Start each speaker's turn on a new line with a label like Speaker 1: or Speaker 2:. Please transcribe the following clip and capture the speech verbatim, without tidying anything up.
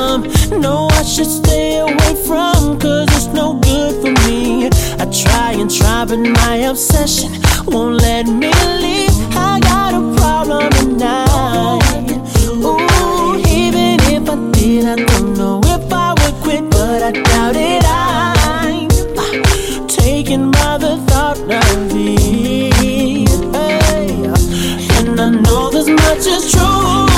Speaker 1: some. No, I should stay away from, cause it's no good for me. I try and try, but my obsession won't let me leave. I got a problem tonight. Ooh, even if I did, I don't know if I would quit, but I doubt it. I'm uh, taken by the thought of it. Hey, and I know this much is true.